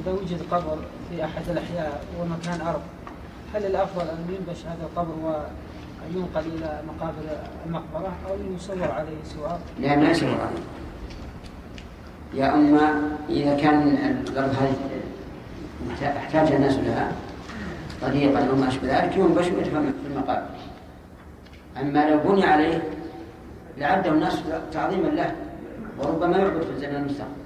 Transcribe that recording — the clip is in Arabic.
إذا وجد قبر في أحد الأحياء ومكان أرض، هل الأفضل أن ينبش هذا القبر وينقل إلى مقابر المقبرة أو يصور عليه سوار؟ لا، ما يصور عليه يا أما إذا كان الأرض هذه احتاج الناس لها طريقا أو ما أشبه ذلك ينبش ويدفن في المقابر. أما لو بني عليه لعده الناس تعظيما له وربما يعبد في الزمن المستقبل.